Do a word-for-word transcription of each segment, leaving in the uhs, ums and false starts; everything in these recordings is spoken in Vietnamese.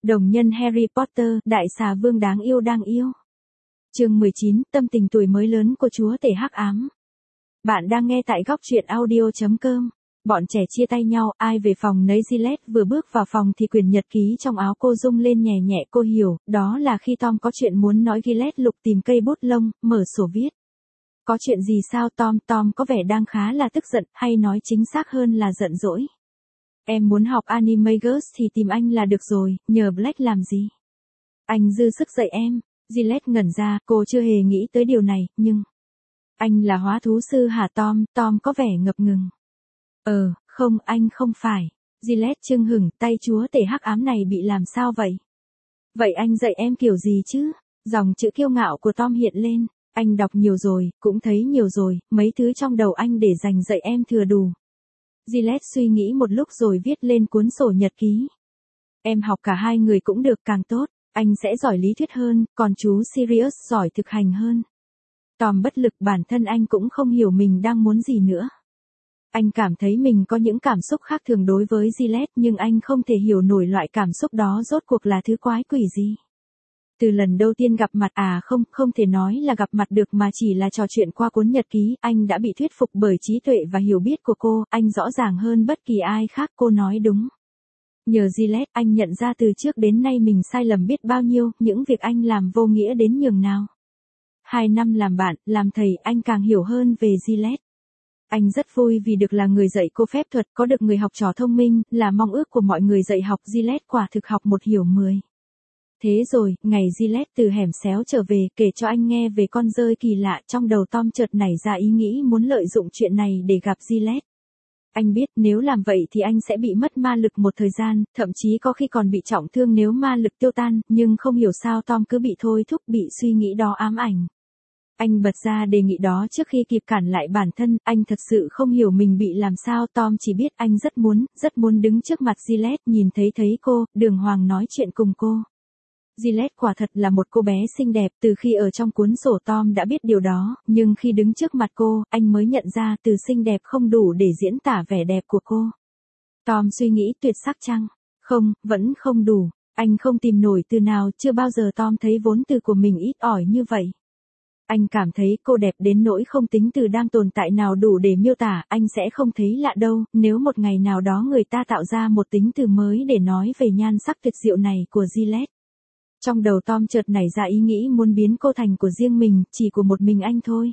Đồng nhân Harry Potter, đại xà vương đáng yêu đang yêu. Chương mười chín, tâm tình tuổi mới lớn của chúa tể hắc ám. Bạn đang nghe tại góc truyện audio chấm com. Bọn trẻ chia tay nhau, ai về phòng nấy. Gillette vừa bước vào phòng thì quyển nhật ký trong áo cô rung lên nhẹ nhẹ. Cô hiểu, đó là khi Tom có chuyện muốn nói. Gillette lục tìm cây bút lông, mở sổ viết. Có chuyện gì sao Tom? Tom có vẻ đang khá là tức giận, hay nói chính xác hơn là giận dỗi. Em muốn học Animagus thì tìm anh là được rồi, nhờ Black làm gì? Anh dư sức dạy em. Gillette ngẩn ra, cô chưa hề nghĩ tới điều này, nhưng... Anh là hóa thú sư hả Tom? Tom có vẻ ngập ngừng. Ờ, không, anh không phải. Gillette chưng hửng, tay chúa tể hắc ám này bị làm sao vậy? Vậy anh dạy em kiểu gì chứ? Dòng chữ kiêu ngạo của Tom hiện lên. Anh đọc nhiều rồi, cũng thấy nhiều rồi, mấy thứ trong đầu anh để dành dạy em thừa đủ. Gillette suy nghĩ một lúc rồi viết lên cuốn sổ nhật ký. Em học cả hai người cũng được càng tốt, anh sẽ giỏi lý thuyết hơn, còn chú Sirius giỏi thực hành hơn. Tom bất lực, bản thân anh cũng không hiểu mình đang muốn gì nữa. Anh cảm thấy mình có những cảm xúc khác thường đối với Gillette nhưng anh không thể hiểu nổi loại cảm xúc đó rốt cuộc là thứ quái quỷ gì. Từ lần đầu tiên gặp mặt à không, không thể nói là gặp mặt được mà chỉ là trò chuyện qua cuốn nhật ký, anh đã bị thuyết phục bởi trí tuệ và hiểu biết của cô, anh rõ ràng hơn bất kỳ ai khác, cô nói đúng. Nhờ Gillette, anh nhận ra từ trước đến nay mình sai lầm biết bao nhiêu, những việc anh làm vô nghĩa đến nhường nào. Hai năm làm bạn, làm thầy, anh càng hiểu hơn về Gillette. Anh rất vui vì được là người dạy cô phép thuật, có được người học trò thông minh, là mong ước của mọi người dạy học. Gillette quả thực học một hiểu mười. Thế rồi, ngày Gillette từ hẻm xéo trở về, kể cho anh nghe về con dơi kỳ lạ, trong đầu Tom chợt nảy ra ý nghĩ muốn lợi dụng chuyện này để gặp Gillette. Anh biết nếu làm vậy thì anh sẽ bị mất ma lực một thời gian, thậm chí có khi còn bị trọng thương nếu ma lực tiêu tan, nhưng không hiểu sao Tom cứ bị thôi thúc, bị suy nghĩ đó ám ảnh. Anh bật ra đề nghị đó trước khi kịp cản lại bản thân, anh thật sự không hiểu mình bị làm sao. Tom chỉ biết anh rất muốn, rất muốn đứng trước mặt Gillette, nhìn thấy thấy cô, đường hoàng nói chuyện cùng cô. Gillette quả thật là một cô bé xinh đẹp, từ khi ở trong cuốn sổ Tom đã biết điều đó, nhưng khi đứng trước mặt cô, anh mới nhận ra từ xinh đẹp không đủ để diễn tả vẻ đẹp của cô. Tom suy nghĩ tuyệt sắc chăng? Không, vẫn không đủ, anh không tìm nổi từ nào, chưa bao giờ Tom thấy vốn từ của mình ít ỏi như vậy. Anh cảm thấy cô đẹp đến nỗi không tính từ đang tồn tại nào đủ để miêu tả, anh sẽ không thấy lạ đâu, nếu một ngày nào đó người ta tạo ra một tính từ mới để nói về nhan sắc tuyệt diệu này của Gillette. Trong đầu Tom chợt nảy ra ý nghĩ muốn biến cô thành của riêng mình, chỉ của một mình anh thôi.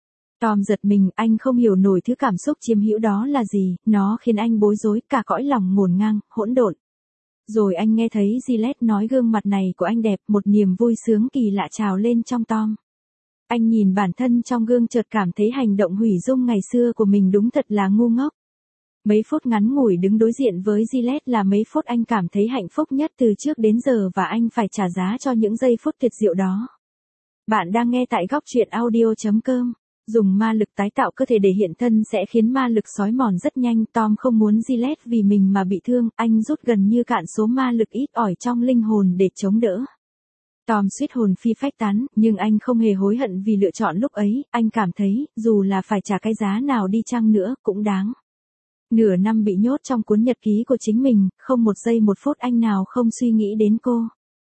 Tom giật mình, anh không hiểu nổi thứ cảm xúc chiếm hữu đó là gì, nó khiến anh bối rối, cả cõi lòng ngổn ngang, hỗn độn. Rồi anh nghe thấy Gillette nói gương mặt này của anh đẹp, một niềm vui sướng kỳ lạ trào lên trong Tom. Anh nhìn bản thân trong gương chợt cảm thấy hành động hủy dung ngày xưa của mình đúng thật là ngu ngốc. Mấy phút ngắn ngủi đứng đối diện với Gillette là mấy phút anh cảm thấy hạnh phúc nhất từ trước đến giờ và anh phải trả giá cho những giây phút tuyệt diệu đó. Bạn đang nghe tại góc truyện audio chấm com. Dùng ma lực tái tạo cơ thể để hiện thân sẽ khiến ma lực xói mòn rất nhanh. Tom không muốn Gillette vì mình mà bị thương, anh rút gần như cạn số ma lực ít ỏi trong linh hồn để chống đỡ. Tom suýt hồn phi phách tán, nhưng anh không hề hối hận vì lựa chọn lúc ấy, anh cảm thấy, dù là phải trả cái giá nào đi chăng nữa, cũng đáng. Nửa năm bị nhốt trong cuốn nhật ký của chính mình, không một giây một phút anh nào không suy nghĩ đến cô.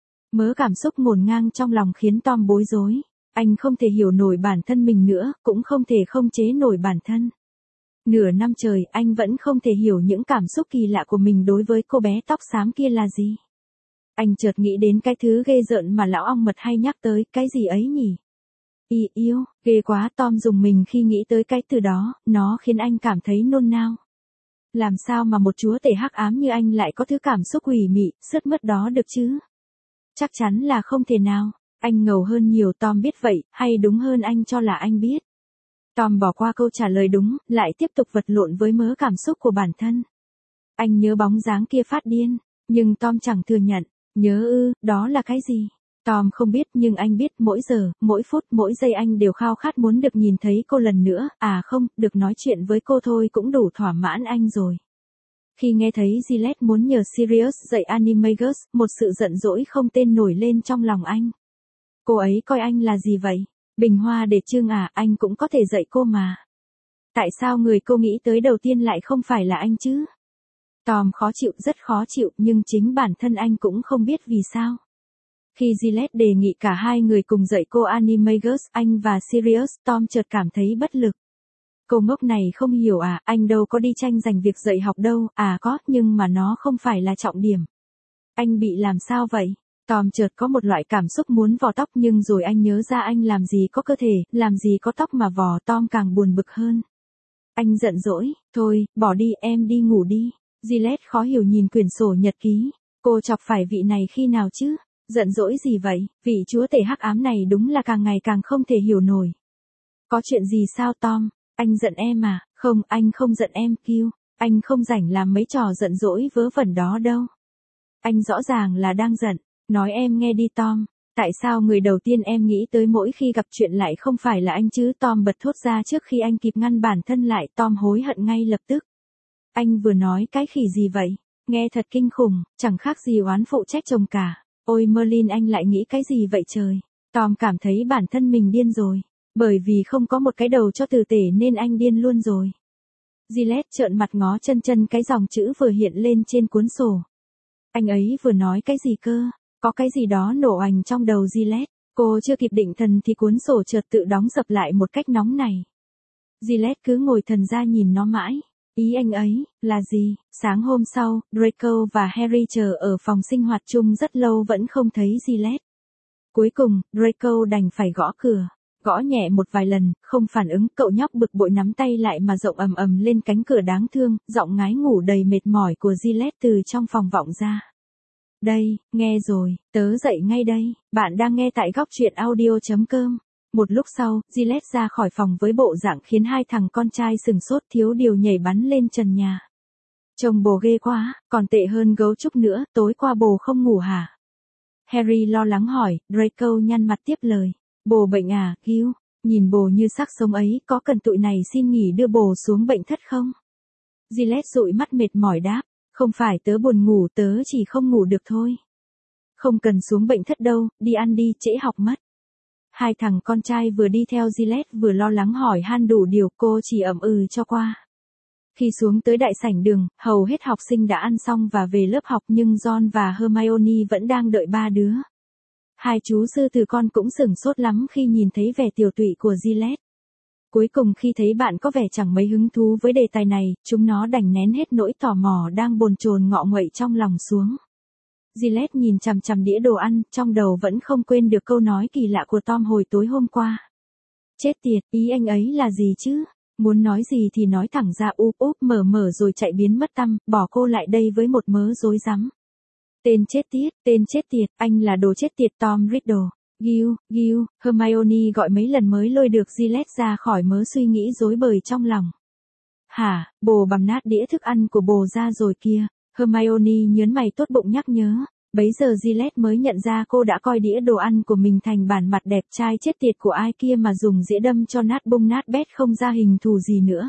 Mớ cảm xúc ngổn ngang trong lòng khiến Tom bối rối. Anh không thể hiểu nổi bản thân mình nữa, cũng không thể không chế nổi bản thân. Nửa năm trời, anh vẫn không thể hiểu những cảm xúc kỳ lạ của mình đối với cô bé tóc xám kia là gì. Anh chợt nghĩ đến cái thứ ghê rợn mà lão ong mật hay nhắc tới, cái gì ấy nhỉ? Y yêu, ghê quá. Tom dùng mình khi nghĩ tới cái từ đó, nó khiến anh cảm thấy nôn nao. Làm sao mà một chúa tể hắc ám như anh lại có thứ cảm xúc quỷ mị, sướt mướt đó được chứ? Chắc chắn là không thể nào. Anh ngầu hơn nhiều. Tom biết vậy, hay đúng hơn anh cho là anh biết. Tom bỏ qua câu trả lời đúng, lại tiếp tục vật lộn với mớ cảm xúc của bản thân. Anh nhớ bóng dáng kia phát điên, nhưng Tom chẳng thừa nhận. Nhớ ư, đó là cái gì? Tom không biết nhưng anh biết mỗi giờ, mỗi phút, mỗi giây anh đều khao khát muốn được nhìn thấy cô lần nữa, à không, được nói chuyện với cô thôi cũng đủ thỏa mãn anh rồi. Khi nghe thấy Gillette muốn nhờ Sirius dạy Animagus, một sự giận dỗi không tên nổi lên trong lòng anh. Cô ấy coi anh là gì vậy? Bình hoa để trưng à, anh cũng có thể dạy cô mà. Tại sao người cô nghĩ tới đầu tiên lại không phải là anh chứ? Tom khó chịu, rất khó chịu, nhưng chính bản thân anh cũng không biết vì sao. Khi Gillette đề nghị cả hai người cùng dạy cô Animagus, anh và Sirius, Tom chợt cảm thấy bất lực. Cô ngốc này không hiểu à, anh đâu có đi tranh giành việc dạy học đâu, à có, nhưng mà nó không phải là trọng điểm. Anh bị làm sao vậy? Tom chợt có một loại cảm xúc muốn vò tóc nhưng rồi anh nhớ ra anh làm gì có cơ thể, làm gì có tóc mà vò, Tom càng buồn bực hơn. Anh giận dỗi, thôi, bỏ đi, em đi ngủ đi. Gillette khó hiểu nhìn quyển sổ nhật ký, cô chọc phải vị này khi nào chứ? Giận dỗi gì vậy, vị chúa tể hắc ám này đúng là càng ngày càng không thể hiểu nổi. Có chuyện gì sao Tom? Anh giận em à? Không, anh không giận em, Q. Anh không rảnh làm mấy trò giận dỗi vớ vẩn đó đâu. Anh rõ ràng là đang giận. Nói em nghe đi Tom. Tại sao người đầu tiên em nghĩ tới mỗi khi gặp chuyện lại không phải là anh chứ? Tom bật thốt ra trước khi anh kịp ngăn bản thân lại. Tom hối hận ngay lập tức. Anh vừa nói cái khỉ gì vậy? Nghe thật kinh khủng, chẳng khác gì oán phụ trách chồng cả. Ôi Merlin, anh lại nghĩ cái gì vậy trời? Tom cảm thấy bản thân mình điên rồi. Bởi vì không có một cái đầu cho tử tể nên anh điên luôn rồi. Gillette trợn mặt ngó chân chân cái dòng chữ vừa hiện lên trên cuốn sổ. Anh ấy vừa nói cái gì cơ? Có cái gì đó nổ oành trong đầu Gillette. Cô chưa kịp định thần thì cuốn sổ chợt tự đóng dập lại một cách nóng này. Gillette cứ ngồi thần ra nhìn nó mãi. Ý anh ấy, là gì? Sáng hôm sau, Draco và Harry chờ ở phòng sinh hoạt chung rất lâu vẫn không thấy Gillette. Cuối cùng, Draco đành phải gõ cửa. Gõ nhẹ một vài lần, không phản ứng, cậu nhóc bực bội nắm tay lại mà rộng ầm ầm lên cánh cửa đáng thương, giọng ngái ngủ đầy mệt mỏi của Gillette từ trong phòng vọng ra. Đây, nghe rồi, tớ dậy ngay đây, bạn đang nghe tại góc truyện audio chấm com. Một lúc sau, Gillette ra khỏi phòng với bộ dạng khiến hai thằng con trai sừng sốt thiếu điều nhảy bắn lên trần nhà. Trông bồ ghê quá, còn tệ hơn gấu trúc nữa, tối qua bồ không ngủ hả? Harry lo lắng hỏi, Draco nhăn mặt tiếp lời. Bồ bệnh à, Q, nhìn bồ như xác sống ấy, có cần tụi này xin nghỉ đưa bồ xuống bệnh thất không? Gillette dụi mắt mệt mỏi đáp, không phải tớ buồn ngủ, tớ chỉ không ngủ được thôi. Không cần xuống bệnh thất đâu, đi ăn đi, trễ học mất. Hai thằng con trai vừa đi theo Gillette vừa lo lắng hỏi han đủ điều, cô chỉ ậm ừ cho qua. Khi xuống tới đại sảnh đường, hầu hết học sinh đã ăn xong và về lớp học nhưng Ron và Hermione vẫn đang đợi ba đứa. Hai chú sư tử con cũng sửng sốt lắm khi nhìn thấy vẻ tiều tụy của Gillette. Cuối cùng khi thấy bạn có vẻ chẳng mấy hứng thú với đề tài này, chúng nó đành nén hết nỗi tò mò đang bồn chồn ngọ nguậy trong lòng xuống. Gillette nhìn chằm chằm đĩa đồ ăn, trong đầu vẫn không quên được câu nói kỳ lạ của Tom hồi tối hôm qua. Chết tiệt, ý anh ấy là gì chứ? Muốn nói gì thì nói thẳng ra, úp úp mở mở rồi chạy biến mất tăm, bỏ cô lại đây với một mớ rối rắm. Tên chết tiệt, tên chết tiệt, anh là đồ chết tiệt Tom Riddle. Gil, Gil, Hermione gọi mấy lần mới lôi được Gillette ra khỏi mớ suy nghĩ rối bời trong lòng. Hả, bồ bằm nát đĩa thức ăn của bồ ra rồi kia. Hermione nhớn mày tốt bụng nhắc nhớ. Bấy giờ Gillette mới nhận ra cô đã coi đĩa đồ ăn của mình thành bản mặt đẹp trai chết tiệt của ai kia mà dùng dĩa đâm cho nát bung nát bét không ra hình thù gì nữa.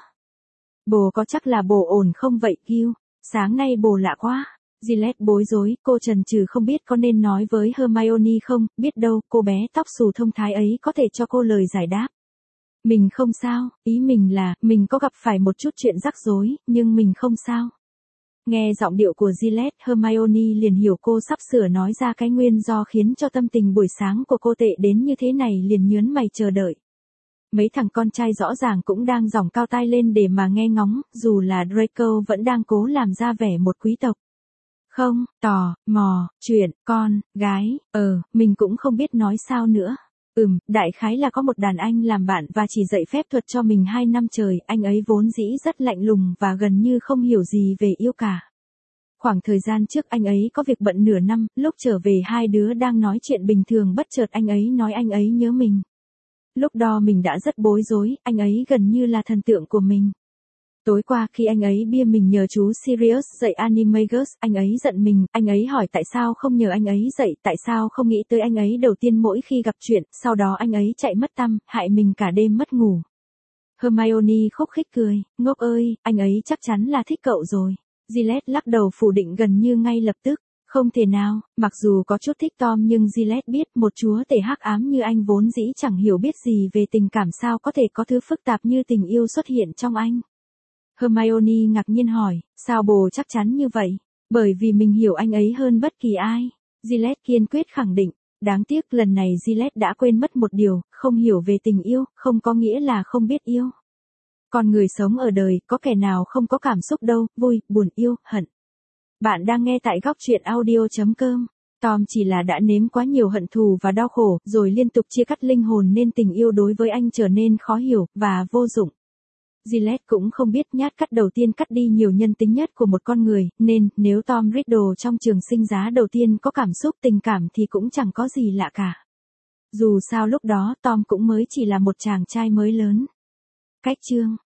Bồ có chắc là bồ ổn không vậy Gil? Sáng nay bồ lạ quá. Gillette bối rối, cô chần chừ không biết có nên nói với Hermione không, biết đâu, cô bé tóc xù thông thái ấy có thể cho cô lời giải đáp. Mình không sao, ý mình là, mình có gặp phải một chút chuyện rắc rối, nhưng mình không sao. Nghe giọng điệu của Gillette, Hermione liền hiểu cô sắp sửa nói ra cái nguyên do khiến cho tâm tình buổi sáng của cô tệ đến như thế này, liền nhớn mày chờ đợi. Mấy thằng con trai rõ ràng cũng đang giỏng cao tai lên để mà nghe ngóng, dù là Draco vẫn đang cố làm ra vẻ một quý tộc. Không, tò, mò, chuyện, con, gái, ờ, mình cũng không biết nói sao nữa. Ừm, đại khái là có một đàn anh làm bạn và chỉ dạy phép thuật cho mình hai năm trời, anh ấy vốn dĩ rất lạnh lùng và gần như không hiểu gì về yêu cả. Khoảng thời gian trước anh ấy có việc bận nửa năm, lúc trở về hai đứa đang nói chuyện bình thường bất chợt anh ấy nói anh ấy nhớ mình. Lúc đó mình đã rất bối rối, anh ấy gần như là thần tượng của mình. Tối qua khi anh ấy bia mình nhờ chú Sirius dạy Animagus, anh ấy giận mình, anh ấy hỏi tại sao không nhờ anh ấy dạy, tại sao không nghĩ tới anh ấy đầu tiên mỗi khi gặp chuyện, sau đó anh ấy chạy mất tăm, hại mình cả đêm mất ngủ. Hermione khúc khích cười, ngốc ơi, anh ấy chắc chắn là thích cậu rồi. Gillette lắc đầu phủ định gần như ngay lập tức, không thể nào, mặc dù có chút thích Tom nhưng Gillette biết một chúa tể hắc ám như anh vốn dĩ chẳng hiểu biết gì về tình cảm sao có thể có thứ phức tạp như tình yêu xuất hiện trong anh. Hermione ngạc nhiên hỏi, sao bồ chắc chắn như vậy? Bởi vì mình hiểu anh ấy hơn bất kỳ ai. Gillette kiên quyết khẳng định. Đáng tiếc lần này Gillette đã quên mất một điều, không hiểu về tình yêu, không có nghĩa là không biết yêu. Con người sống ở đời, có kẻ nào không có cảm xúc đâu, vui, buồn, yêu, hận. Bạn đang nghe tại góc truyện audio.com. Tom chỉ là đã nếm quá nhiều hận thù và đau khổ, rồi liên tục chia cắt linh hồn nên tình yêu đối với anh trở nên khó hiểu, và vô dụng. Gillette cũng không biết nhát cắt đầu tiên cắt đi nhiều nhân tính nhất của một con người, nên nếu Tom Riddle trong trường sinh giá đầu tiên có cảm xúc tình cảm thì cũng chẳng có gì lạ cả. Dù sao lúc đó Tom cũng mới chỉ là một chàng trai mới lớn. Cách chương